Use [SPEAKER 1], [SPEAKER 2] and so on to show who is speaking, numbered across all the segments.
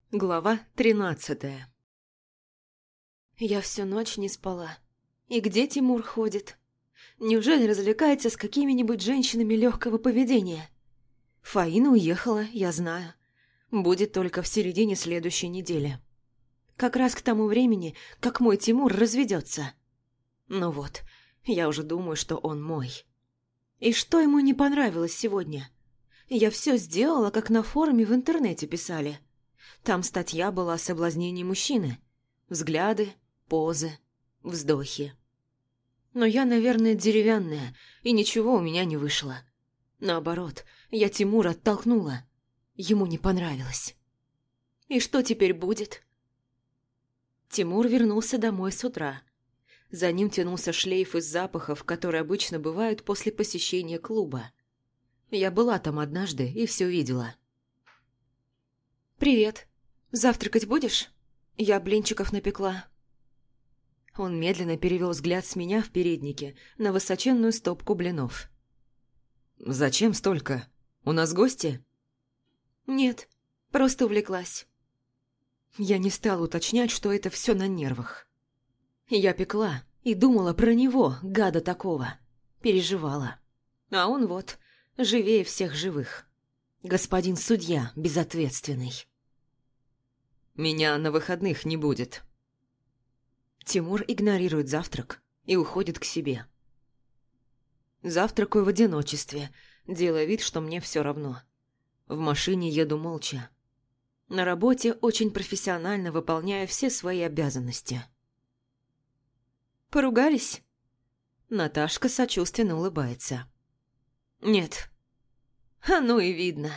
[SPEAKER 1] Глава 13. Я всю ночь не спала. И где Тимур ходит? Неужели развлекается с какими-нибудь женщинами легкого поведения? Фаина уехала, я знаю. Будет только в середине следующей недели. Как раз к тому времени, как мой Тимур разведется. Ну вот, я уже думаю, что он мой. И что ему не понравилось сегодня? Я все сделала, как на форуме в интернете писали. Там статья была о соблазнении мужчины. Взгляды, позы, вздохи. Но я, наверное, деревянная, и ничего у меня не вышло. Наоборот, я Тимура оттолкнула. Ему не понравилось. И что теперь будет? Тимур вернулся домой с утра. За ним тянулся шлейф из запахов, которые обычно бывают после посещения клуба. Я была там однажды и все видела. «Привет. Завтракать будешь? Я блинчиков напекла». Он медленно перевел взгляд с меня в переднике на высоченную стопку блинов. «Зачем столько? У нас гости?» «Нет, просто увлеклась». Я не стала уточнять, что это все на нервах. Я пекла и думала про него, гада такого. Переживала. А он вот, живее всех живых. Господин судья безответственный. «Меня на выходных не будет». Тимур игнорирует завтрак и уходит к себе. Завтракаю в одиночестве, делая вид, что мне все равно. В машине еду молча. На работе очень профессионально выполняю все свои обязанности. «Поругались?» Наташка сочувственно улыбается. «Нет». «А ну и видно».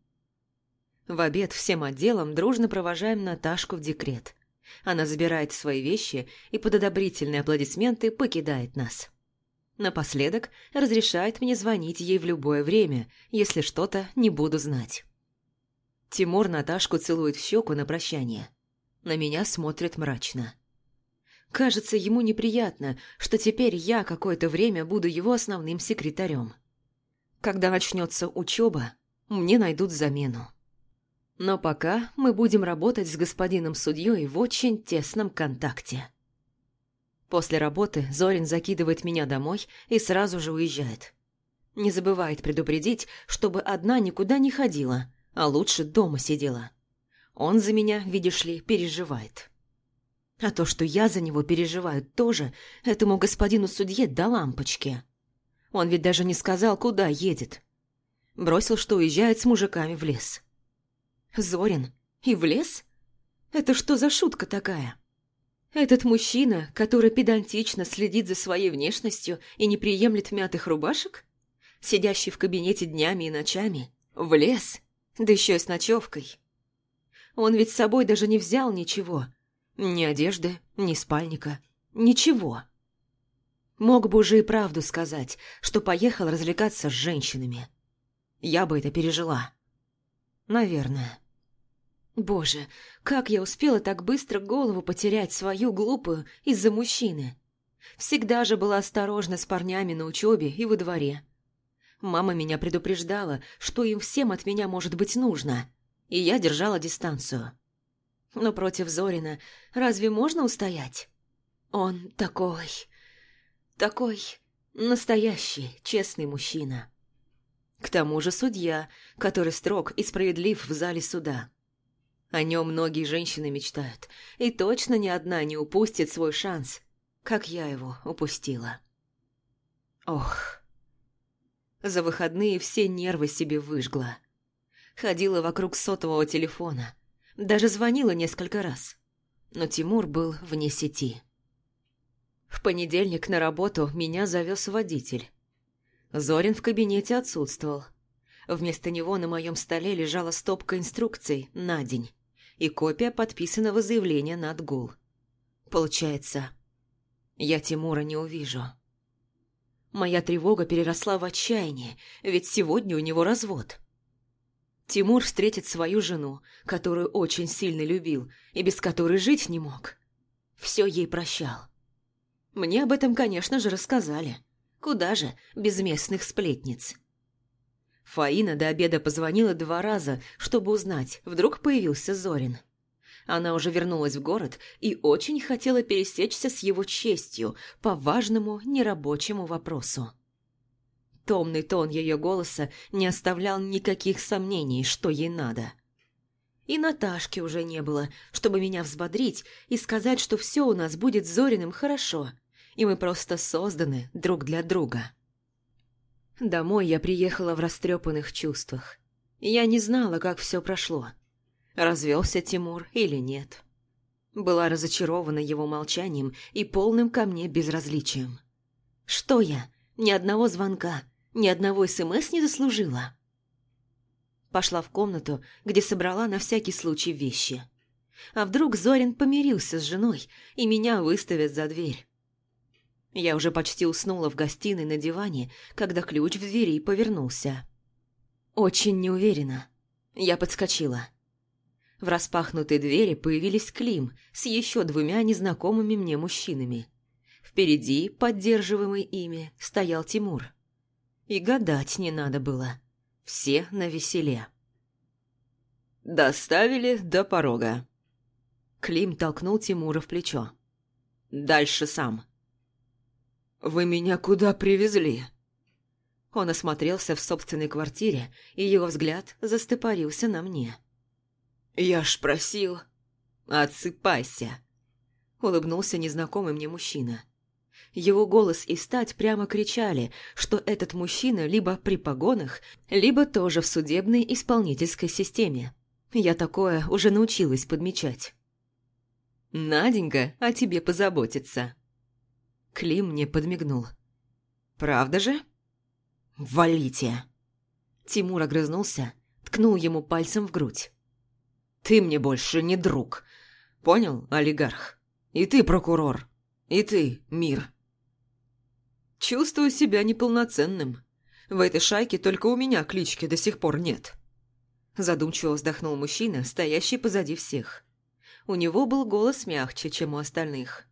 [SPEAKER 1] В обед всем отделом дружно провожаем Наташку в декрет. Она забирает свои вещи и под одобрительные аплодисменты покидает нас. Напоследок разрешает мне звонить ей в любое время, если что-то не буду знать. Тимур Наташку целует в щеку на прощание. На меня смотрит мрачно. Кажется, ему неприятно, что теперь я какое-то время буду его основным секретарем. Когда начнется учеба, мне найдут замену. Но пока мы будем работать с господином судьей в очень тесном контакте. После работы Зорин закидывает меня домой и сразу же уезжает. Не забывает предупредить, чтобы одна никуда не ходила, а лучше дома сидела. Он за меня, видишь ли, переживает. А то, что я за него переживаю тоже, этому господину судье до лампочки. Он ведь даже не сказал, куда едет. Бросил, что уезжает с мужиками в лес. Зорин? И в лес? Это что за шутка такая? Этот мужчина, который педантично следит за своей внешностью и не приемлет мятых рубашек? Сидящий в кабинете днями и ночами? В лес? Да еще и с ночевкой. Он ведь с собой даже не взял ничего. Ни одежды, ни спальника. Ничего. Мог бы уже и правду сказать, что поехал развлекаться с женщинами. Я бы это пережила. Наверное. Боже, как я успела так быстро голову потерять свою глупую из-за мужчины. Всегда же была осторожна с парнями на учебе и во дворе. Мама меня предупреждала, что им всем от меня может быть нужно, и я держала дистанцию. Но против Зорина разве можно устоять? Он такой настоящий, честный мужчина. К тому же судья, который строг и справедлив в зале суда. О нем многие женщины мечтают, и точно ни одна не упустит свой шанс, как я его упустила. Ох. За выходные все нервы себе выжгла. Ходила вокруг сотового телефона, даже звонила несколько раз, но Тимур был вне сети. В понедельник на работу меня завез водитель. Зорин в кабинете отсутствовал. Вместо него на моем столе лежала стопка инструкций на день и копия подписанного заявления на отгул. Получается, я Тимура не увижу. Моя тревога переросла в отчаяние, ведь сегодня у него развод. Тимур встретит свою жену, которую очень сильно любил и без которой жить не мог. Все ей прощал. Мне об этом, конечно же, рассказали. Куда же без местных сплетниц? Фаина до обеда позвонила 2 раза, чтобы узнать, вдруг появился Зорин. Она уже вернулась в город и очень хотела пересечься с его честью по важному нерабочему вопросу. Томный тон ее голоса не оставлял никаких сомнений, что ей надо. И Наташки уже не было, чтобы меня взбодрить и сказать, что все у нас будет с Зориным хорошо, и мы просто созданы друг для друга. Домой я приехала в растрепанных чувствах. Я не знала, как все прошло. Развелся Тимур или нет. Была разочарована его молчанием и полным ко мне безразличием. Что я? Ни одного звонка, ни одного СМС не заслужила. Пошла в комнату, где собрала на всякий случай вещи. А вдруг Зорин помирился с женой, и меня выставят за дверь? Я уже почти уснула в гостиной на диване, когда ключ в двери повернулся. Очень неуверенно. Я подскочила. В распахнутой двери появились Клим с еще 2 незнакомыми мне мужчинами. Впереди, поддерживаемый ими, стоял Тимур. И гадать не надо было. Все навеселе. «Доставили до порога». Клим толкнул Тимура в плечо. «Дальше сам». «Вы меня куда привезли?» Он осмотрелся в собственной квартире, и его взгляд застопорился на мне. «Я ж просил...» «Отсыпайся», — улыбнулся незнакомый мне мужчина. Его голос и стать прямо кричали, что этот мужчина либо при погонах, либо тоже в судебной исполнительской системе. Я такое уже научилась подмечать. «Наденька о тебе позаботится». Клим мне подмигнул. «Правда же?» «Валите!» Тимур огрызнулся, ткнул ему пальцем в грудь. «Ты мне больше не друг. Понял, олигарх? И ты прокурор. И ты мир». «Чувствую себя неполноценным. В этой шайке только у меня клички до сих пор нет». Задумчиво вздохнул мужчина, стоящий позади всех. У него был голос мягче, чем у остальных.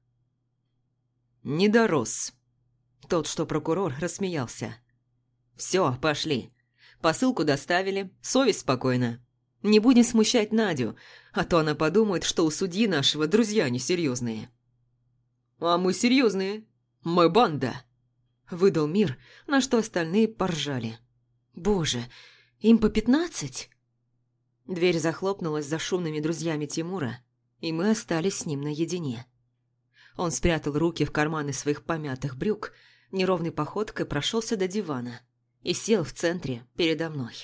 [SPEAKER 1] «Не дорос». Тот, что прокурор, рассмеялся. «Все, пошли. Посылку доставили, совесть спокойна. Не будем смущать Надю, а то она подумает, что у судьи нашего друзья несерьезные». «А мы серьезные. Мы банда», — выдал Мир, на что остальные поржали. «Боже, им по 15?» Дверь захлопнулась за шумными друзьями Тимура, и мы остались с ним наедине. Он спрятал руки в карманы своих помятых брюк, неровной походкой прошелся до дивана и сел в центре передо мной.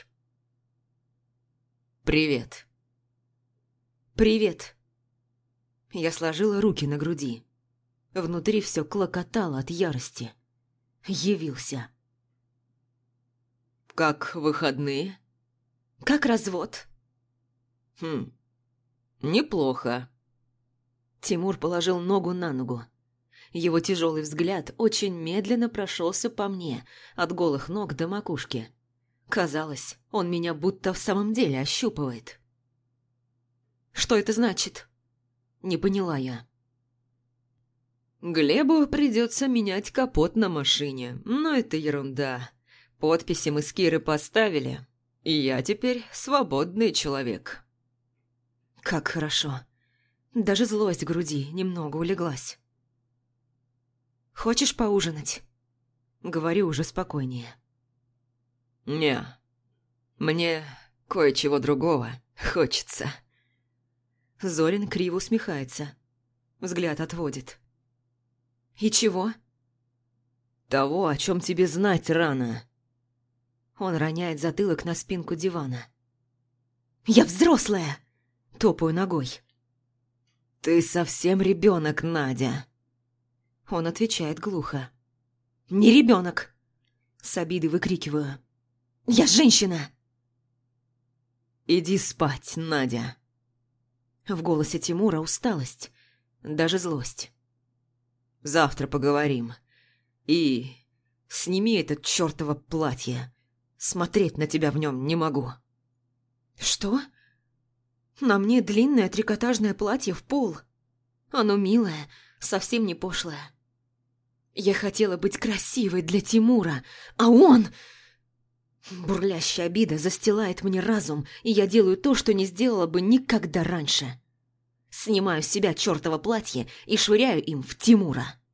[SPEAKER 1] «Привет». «Привет». Я сложила руки на груди. Внутри все клокотало от ярости. Явился. «Как выходные?» «Как развод?» Неплохо». Тимур положил ногу на ногу. Его тяжелый взгляд очень медленно прошелся по мне, от голых ног до макушки. Казалось, он меня будто в самом деле ощупывает. «Что это значит?» Не поняла я. «Глебу придется менять капот на машине, но это ерунда. Подписи мы с Кирой поставили, и я теперь свободный человек». Как хорошо. Даже злость в груди немного улеглась. «Хочешь поужинать?» Говорю уже спокойнее. «Не, мне кое-чего другого хочется». Зорин криво усмехается. Взгляд отводит. «И чего?» «Того, о чем тебе знать рано». Он роняет затылок на спинку дивана. «Я взрослая!» Топаю ногой. «Ты совсем ребенок, Надя!» Он отвечает глухо. «Не ребенок!» С обидой выкрикиваю. «Я женщина!» «Иди спать, Надя!» В голосе Тимура усталость, даже злость. «Завтра поговорим. И сними это чертово платье. Смотреть на тебя в нем не могу». «Что?» На мне длинное трикотажное платье в пол. Оно милое, совсем не пошлое. Я хотела быть красивой для Тимура, а он... Бурлящая обида застилает мне разум, и я делаю то, что не сделала бы никогда раньше. Снимаю с себя чертово платье и швыряю им в Тимура.